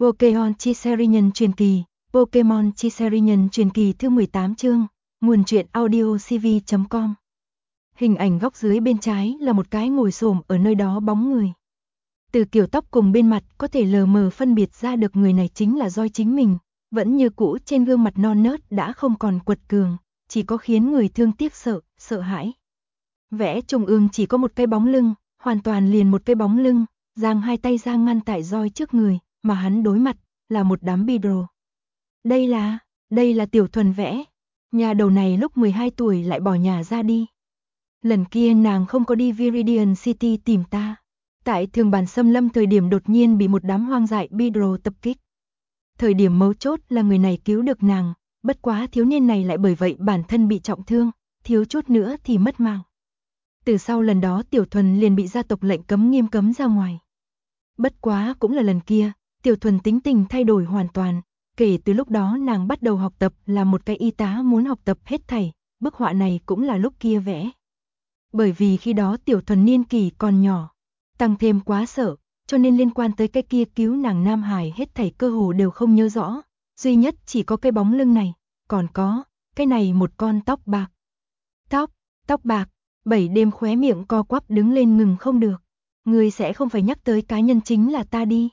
Pokémon Chi Nhân truyền kỳ, Pokémon Chi Nhân truyền kỳ thứ 18 chương, nguồn truyện audio cv.com. Hình ảnh góc dưới bên trái là một cái ngồi xổm ở nơi đó bóng người. Từ kiểu tóc cùng bên mặt có thể lờ mờ phân biệt ra được người này chính là Joy chính mình, vẫn như cũ trên gương mặt non nớt đã không còn quật cường, chỉ có khiến người thương tiếc sợ hãi. Vẽ trung ương chỉ có một cái bóng lưng, hoàn toàn liền một cái bóng lưng, giang hai tay ra ngăn tại Joy trước người, mà hắn đối mặt là một đám bidro. Đây là Tiểu Thuần vẽ. Nhà đầu này lúc 12 tuổi lại bỏ nhà ra đi. Lần kia nàng không có đi Viridian City tìm ta. Tại Thường Bản Xâm Lâm thời điểm đột nhiên bị một đám hoang dại bidro tập kích. Thời điểm mấu chốt là người này cứu được nàng, bất quá thiếu niên này lại bởi vậy bản thân bị trọng thương, thiếu chút nữa thì mất mạng. Từ sau lần đó Tiểu Thuần liền bị gia tộc lệnh cấm nghiêm cấm ra ngoài. Bất quá cũng là lần kia, Tiểu Thuần tính tình thay đổi hoàn toàn, kể từ lúc đó nàng bắt đầu học tập là một cái y tá muốn học tập hết thảy, bức họa này cũng là lúc kia vẽ. Bởi vì khi đó Tiểu Thuần niên kỷ còn nhỏ, tăng thêm quá sợ, cho nên liên quan tới cái kia cứu nàng Nam Hải hết thảy cơ hồ đều không nhớ rõ, duy nhất chỉ có cái bóng lưng này, còn có, cái này một con tóc bạc. Tóc bạc, 7 đêm khóe miệng co quắp đứng lên ngừng không được. Ngươi sẽ không phải nhắc tới cá nhân chính là ta đi.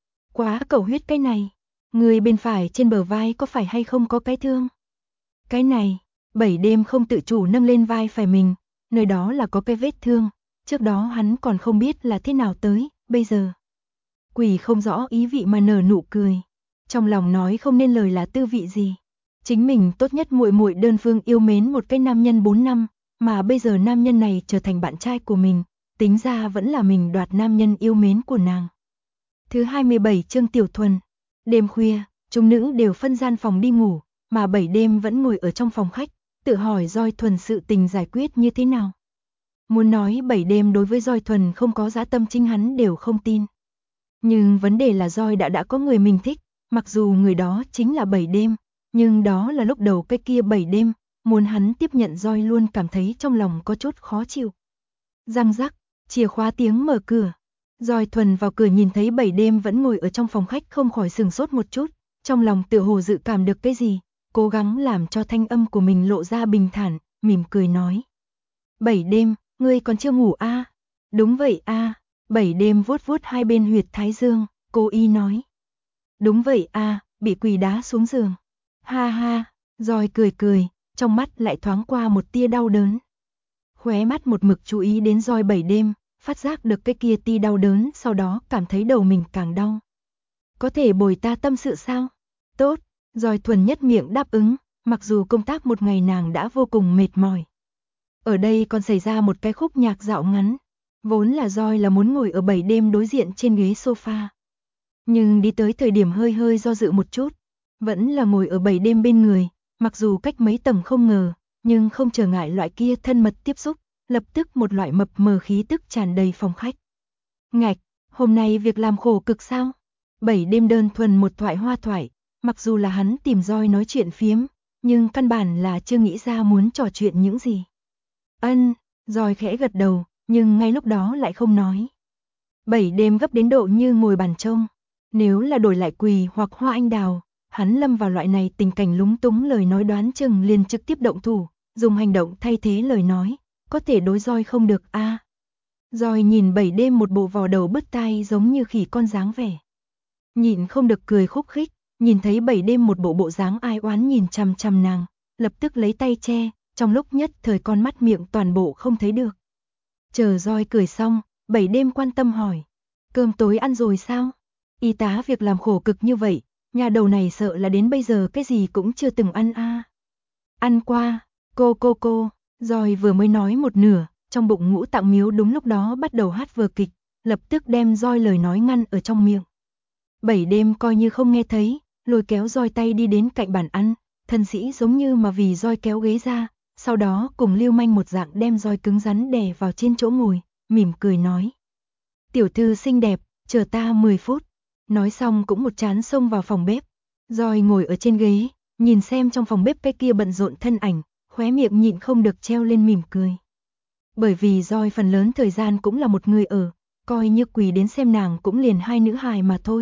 Quá cầu huyết cái này. Người bên phải trên bờ vai có phải hay không có cái thương? Cái này, 7 đêm không tự chủ nâng lên vai phải mình, nơi đó là có cái vết thương, trước đó hắn còn không biết là thế nào tới, bây giờ. Quỷ không rõ ý vị mà nở nụ cười, trong lòng nói không nên lời là tư vị gì. Chính mình tốt nhất muội muội đơn phương yêu mến một cái nam nhân 4 năm, mà bây giờ nam nhân này trở thành bạn trai của mình, tính ra vẫn là mình đoạt nam nhân yêu mến của nàng. Thứ 27 chương Tiểu Thuần. Đêm khuya, chúng nữ đều phân gian phòng đi ngủ, mà 7 đêm vẫn ngồi ở trong phòng khách, tự hỏi Joy Thuần sự tình giải quyết như thế nào. Muốn nói 7 đêm đối với Joy Thuần không có dã tâm chính hắn đều không tin. Nhưng vấn đề là Joy đã có người mình thích, mặc dù người đó chính là 7 đêm, nhưng đó là lúc đầu cái kia 7 đêm, muốn hắn tiếp nhận Joy luôn cảm thấy trong lòng có chút khó chịu. Răng rắc, chìa khóa tiếng mở cửa. Joy Thuần vào cửa nhìn thấy 7 đêm vẫn ngồi ở trong phòng khách không khỏi sửng sốt một chút, trong lòng tựa hồ dự cảm được cái gì, cố gắng làm cho thanh âm của mình lộ ra bình thản, mỉm cười nói. 7 đêm, ngươi còn chưa ngủ à? Đúng vậy à, 7 đêm vuốt vuốt hai bên huyệt thái dương, cô y nói. Đúng vậy à, bị quỳ đá xuống giường. Ha ha, Joy cười, trong mắt lại thoáng qua một tia đau đớn. Khóe mắt một mực chú ý đến Joy 7 đêm, phát giác được cái kia ti đau đớn, sau đó cảm thấy đầu mình càng đau. Có thể bồi ta tâm sự sao? Tốt, Joy Thuần nhất miệng đáp ứng, mặc dù công tác một ngày nàng đã vô cùng mệt mỏi. Ở đây còn xảy ra một cái khúc nhạc dạo ngắn, vốn là Joy là muốn ngồi ở 7 đêm đối diện trên ghế sofa. Nhưng đi tới thời điểm hơi do dự một chút, vẫn là ngồi ở 7 đêm bên người, mặc dù cách mấy tầng không ngờ, nhưng không trở ngại loại kia thân mật tiếp xúc. Lập tức một loại mập mờ khí tức tràn đầy phòng khách. Ngạch, hôm nay việc làm khổ cực sao? 7 đêm đơn thuần một thoại hoa thoại, mặc dù là hắn tìm Joy nói chuyện phiếm, nhưng căn bản là chưa nghĩ ra muốn trò chuyện những gì. Joy khẽ gật đầu, nhưng ngay lúc đó lại không nói. 7 đêm gấp đến độ như ngồi bàn trông, nếu là đổi lại Quỳ hoặc Hoa Anh Đào, hắn lâm vào loại này tình cảnh lúng túng lời nói đoán chừng liền trực tiếp động thủ, dùng hành động thay thế lời nói. Có thể đối Joy không được a. Joy nhìn 7 đêm một bộ vò đầu bứt tai giống như khỉ con dáng vẻ. Nhịn không được cười khúc khích, nhìn thấy 7 đêm một bộ dáng ai oán nhìn chằm chằm nàng, lập tức lấy tay che, trong lúc nhất thời con mắt miệng toàn bộ không thấy được. Chờ Joy cười xong, 7 đêm quan tâm hỏi, cơm tối ăn rồi sao? Y tá việc làm khổ cực như vậy, nhà đầu này sợ là đến bây giờ cái gì cũng chưa từng ăn a. Ăn qua, cô. Joy vừa mới nói một nửa, trong bụng Ngũ Tạng Miếu đúng lúc đó bắt đầu hát vở kịch, lập tức đem Joy lời nói ngăn ở trong miệng. 7 đêm coi như không nghe thấy, lôi kéo Joy tay đi đến cạnh bàn ăn, thân sĩ giống như mà vì Joy kéo ghế ra, sau đó cùng lưu manh một dạng đem Joy cứng rắn đè vào trên chỗ ngồi, mỉm cười nói. Tiểu thư xinh đẹp, chờ ta 10 phút. Nói xong cũng một trán xông vào phòng bếp. Joy ngồi ở trên ghế, nhìn xem trong phòng bếp cái kia bận rộn thân ảnh, khóe miệng nhịn không được treo lên mỉm cười. Bởi vì Joy phần lớn thời gian cũng là một người ở, coi như Quỳ đến xem nàng cũng liền hai nữ hài mà thôi,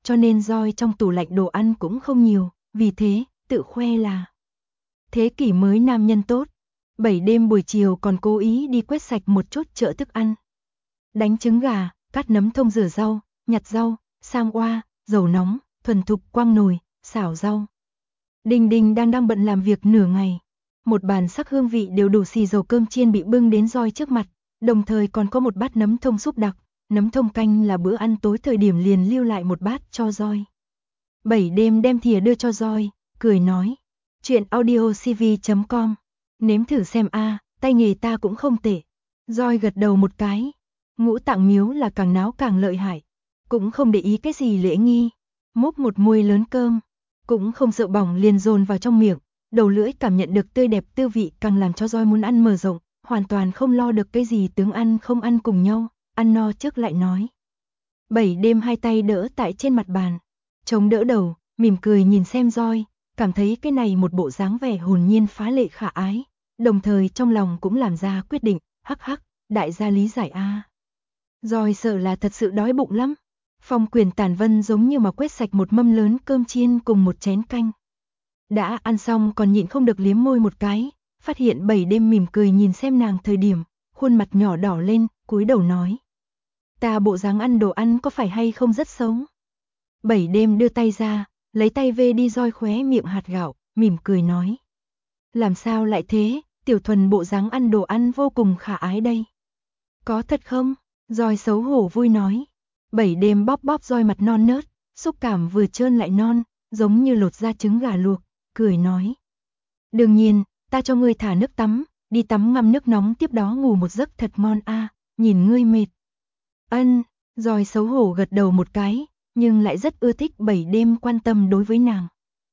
cho nên roi trong tủ lạnh đồ ăn cũng không nhiều, vì thế, tự khoe là thế kỷ mới nam nhân tốt. 7 đêm buổi chiều còn cố ý đi quét sạch một chút chợ thức ăn. Đánh trứng gà, cắt nấm thông rửa rau, nhặt rau, sang oa, dầu nóng, thuần thục quăng nồi, xào rau. Đình Đình đang bận làm việc nửa ngày. Một bàn sắc hương vị đều đủ xì dầu cơm chiên bị bưng đến roi trước mặt, đồng thời còn có một bát nấm thông súp đặc, nấm thông canh là bữa ăn tối thời điểm liền lưu lại một bát cho roi. 7 đêm đem thìa đưa cho roi, cười nói, chuyện audiocv.com, nếm thử xem a, tay nghề ta cũng không tệ. Roi gật đầu một cái, Ngũ Tạng Miếu là càng náo càng lợi hại, cũng không để ý cái gì lễ nghi, múc một muôi lớn cơm, cũng không sợ bỏng liền dồn vào trong miệng, đầu lưỡi cảm nhận được tươi đẹp tư vị càng làm cho roi muốn ăn mở rộng, hoàn toàn không lo được cái gì tướng ăn không ăn cùng nhau, ăn no trước lại nói. 7 đêm hai tay đỡ tại trên mặt bàn, chống đỡ đầu, mỉm cười nhìn xem roi, cảm thấy cái này một bộ dáng vẻ hồn nhiên phá lệ khả ái, đồng thời trong lòng cũng làm ra quyết định, hắc hắc, đại gia lý giải a. Roi sợ là thật sự đói bụng lắm. Phong Quyền Tản Vân giống như mà quét sạch một mâm lớn cơm chiên cùng một chén canh. Đã ăn xong còn nhịn không được liếm môi một cái, phát hiện 7 đêm mỉm cười nhìn xem nàng thời điểm, khuôn mặt nhỏ đỏ lên, cúi đầu nói. Ta bộ dáng ăn đồ ăn có phải hay không rất xấu? 7 đêm đưa tay ra, lấy tay vê đi roi khóe miệng hạt gạo, mỉm cười nói. Làm sao lại thế, Tiểu Thuần bộ dáng ăn đồ ăn vô cùng khả ái đây. Có thật không? Roi xấu hổ vui nói. 7 đêm bóp bóp roi mặt non nớt, xúc cảm vừa trơn lại non, giống như lột ra trứng gà luộc, cười nói. Đương nhiên, ta cho ngươi thả nước tắm, đi tắm ngâm nước nóng tiếp đó ngủ một giấc thật ngon a, nhìn ngươi mệt. Ân, roi xấu hổ gật đầu một cái, nhưng lại rất ưa thích 7 đêm quan tâm đối với nàng.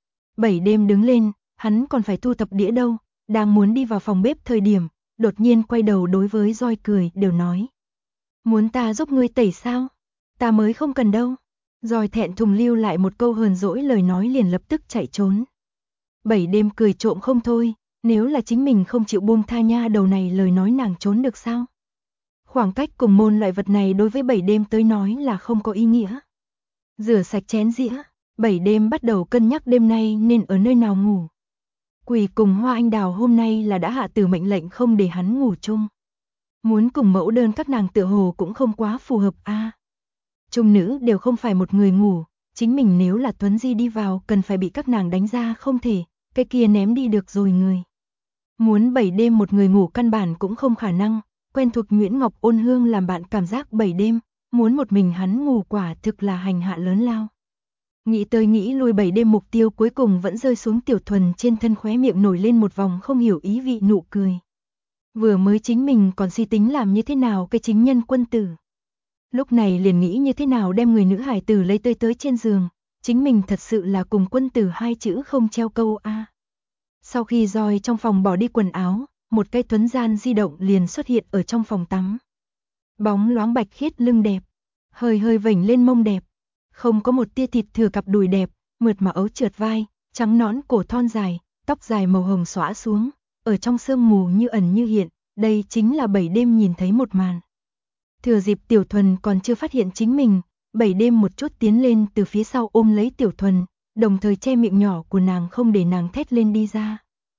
7 đêm đứng lên, hắn còn phải thu thập đĩa đâu, đang muốn đi vào phòng bếp thời điểm, đột nhiên quay đầu đối với roi cười đều nói. Muốn ta giúp ngươi tẩy sao? Ta mới không cần đâu. Roi thẹn thùng lưu lại một câu hờn dỗi lời nói liền lập tức chạy trốn. 7 đêm cười trộm không thôi, nếu là chính mình không chịu buông tha nha đầu này lời nói nàng trốn được sao? Khoảng cách cùng môn loại vật này đối với 7 đêm tới nói là không có ý nghĩa. Rửa sạch chén dĩa, 7 đêm bắt đầu cân nhắc đêm nay nên ở nơi nào ngủ. Quỷ cùng Hoa Anh Đào hôm nay là đã hạ tử mệnh lệnh không để hắn ngủ chung. Muốn cùng mẫu đơn các nàng tựa hồ cũng không quá phù hợp a. Trung nữ đều không phải một người ngủ, chính mình nếu là Tuấn Di đi vào cần phải bị các nàng đánh ra không thể, cái kia ném đi được rồi người. Muốn 7 đêm một người ngủ căn bản cũng không khả năng, quen thuộc Nguyễn Ngọc Ôn Hương làm bạn cảm giác 7 đêm, muốn một mình hắn ngủ quả thực là hành hạ lớn lao. Nghĩ tới nghĩ lui 7 đêm mục tiêu cuối cùng vẫn rơi xuống Tiểu Thuần trên thân khóe miệng nổi lên một vòng không hiểu ý vị nụ cười. Vừa mới chính mình còn suy tính làm như thế nào cái chính nhân quân tử. Lúc này liền nghĩ như thế nào đem người nữ hải tử lấy tới trên giường, chính mình thật sự là cùng quân tử hai chữ không treo câu a. Sau khi roi trong phòng bỏ đi quần áo, một cái tuấn gian di động liền xuất hiện ở trong phòng tắm. Bóng loáng bạch khiết lưng đẹp, hơi hơi vểnh lên mông đẹp, không có một tia thịt thừa cặp đùi đẹp, mượt mà ấu trượt vai, trắng nõn cổ thon dài, tóc dài màu hồng xõa xuống, ở trong sương mù như ẩn như hiện, đây chính là 7 đêm nhìn thấy một màn. Thừa dịp Tiểu Thuần còn chưa phát hiện chính mình, 7 đêm một chút tiến lên từ phía sau ôm lấy Tiểu Thuần, đồng thời che miệng nhỏ của nàng không để nàng thét lên đi ra.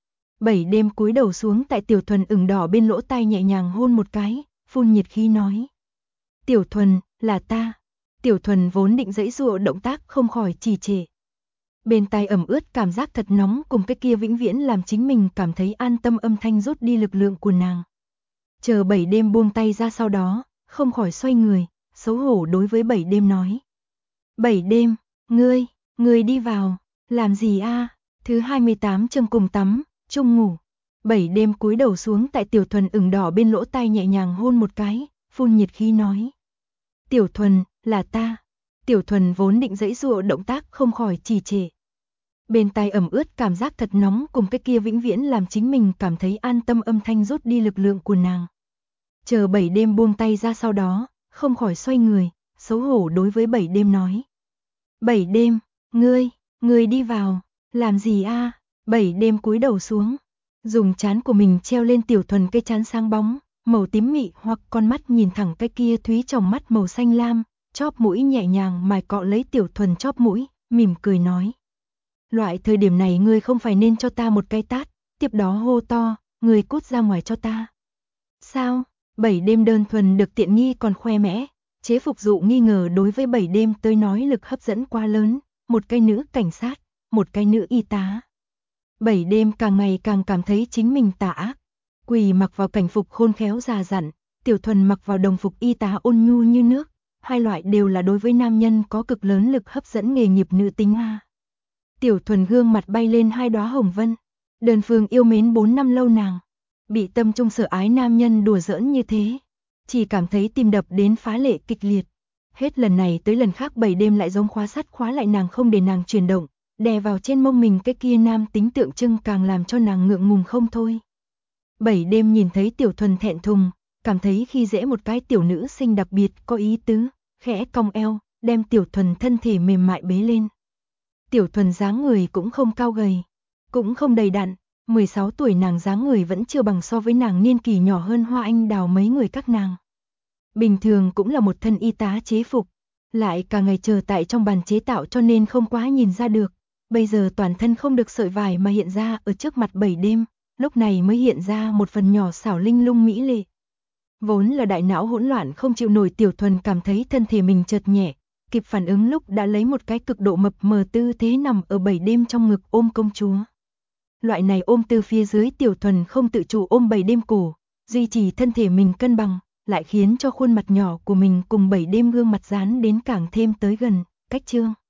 7 đêm cúi đầu xuống tại Tiểu Thuần ửng đỏ bên lỗ tai nhẹ nhàng hôn một cái, phun nhiệt khí nói. Tiểu Thuần, là ta. Tiểu Thuần vốn định giãy giụa động tác không khỏi trì trệ. Bên tai ẩm ướt cảm giác thật nóng cùng cái kia vĩnh viễn làm chính mình cảm thấy an tâm âm thanh rút đi lực lượng của nàng. Chờ 7 đêm buông tay ra sau đó, không khỏi xoay người, xấu hổ đối với 7 đêm nói. 7 đêm, ngươi đi vào, làm gì a? Thứ 28 chương cùng tắm, chung ngủ. 7 đêm cúi đầu xuống tại Tiểu Thuần ửng đỏ bên lỗ tai nhẹ nhàng hôn một cái, phun nhiệt khí nói. Tiểu Thuần, là ta. Tiểu Thuần vốn định giãy giụa động tác không khỏi trì trệ. Bên tai ẩm ướt cảm giác thật nóng cùng cái kia vĩnh viễn làm chính mình cảm thấy an tâm âm thanh rút đi lực lượng của nàng. Chờ 7 đêm buông tay ra sau đó, không khỏi xoay người, xấu hổ đối với 7 đêm nói. 7 đêm, ngươi đi vào, làm gì a? 7 đêm cúi đầu xuống, dùng trán của mình treo lên Tiểu Thuần cái trán sáng bóng, màu tím mị hoặc con mắt nhìn thẳng cái kia thúy tròng mắt màu xanh lam, chóp mũi nhẹ nhàng mài cọ lấy Tiểu Thuần chóp mũi, mỉm cười nói. Loại thời điểm này ngươi không phải nên cho ta một cái tát, tiếp đó hô to, ngươi cút ra ngoài cho ta. Sao? Bảy đêm đơn thuần được tiện nghi còn khoe mẽ, chế phục dụ nghi ngờ đối với bảy đêm tới nói lực hấp dẫn quá lớn, một cái nữ cảnh sát, một cái nữ y tá. Bảy đêm càng ngày càng cảm thấy chính mình tà ác. Quỳ mặc vào cảnh phục khôn khéo già dặn, Tiểu Thuần mặc vào đồng phục y tá ôn nhu như nước, hai loại đều là đối với nam nhân có cực lớn lực hấp dẫn nghề nghiệp nữ tính a. Tiểu Thuần gương mặt bay lên hai đóa hồng vân, đơn phương yêu mến 4 năm lâu nàng, bị tâm trung sở ái nam nhân đùa giỡn như thế, chỉ cảm thấy tim đập đến phá lệ kịch liệt. Hết lần này tới lần khác bảy đêm lại giống khóa sắt khóa lại nàng không để nàng chuyển động, đè vào trên mông mình cái kia nam tính tượng trưng càng làm cho nàng ngượng ngùng không thôi. Bảy đêm nhìn thấy Tiểu Thuần thẹn thùng, cảm thấy khi dễ một cái tiểu nữ sinh đặc biệt có ý tứ, khẽ cong eo, đem Tiểu Thuần thân thể mềm mại bế lên. Tiểu Thuần dáng người cũng không cao gầy, cũng không đầy đặn, 16 tuổi nàng dáng người vẫn chưa bằng so với nàng niên kỳ nhỏ hơn Hoa Anh Đào mấy người các nàng. Bình thường cũng là một thân y tá chế phục, lại cả ngày chờ tại trong bàn chế tạo cho nên không quá nhìn ra được. Bây giờ toàn thân không được sợi vải mà hiện ra ở trước mặt bảy đêm, lúc này mới hiện ra một phần nhỏ xảo linh lung mỹ lệ. Vốn là đại não hỗn loạn không chịu nổi Tiểu Thuần cảm thấy thân thể mình chợt nhẹ, kịp phản ứng lúc đã lấy một cái cực độ mập mờ tư thế nằm ở bảy đêm trong ngực ôm công chúa. Loại này ôm từ phía dưới Tiểu Thuần không tự chủ ôm bảy đêm cổ, duy trì thân thể mình cân bằng, lại khiến cho khuôn mặt nhỏ của mình cùng bảy đêm gương mặt dán đến càng thêm tới gần, cách chương.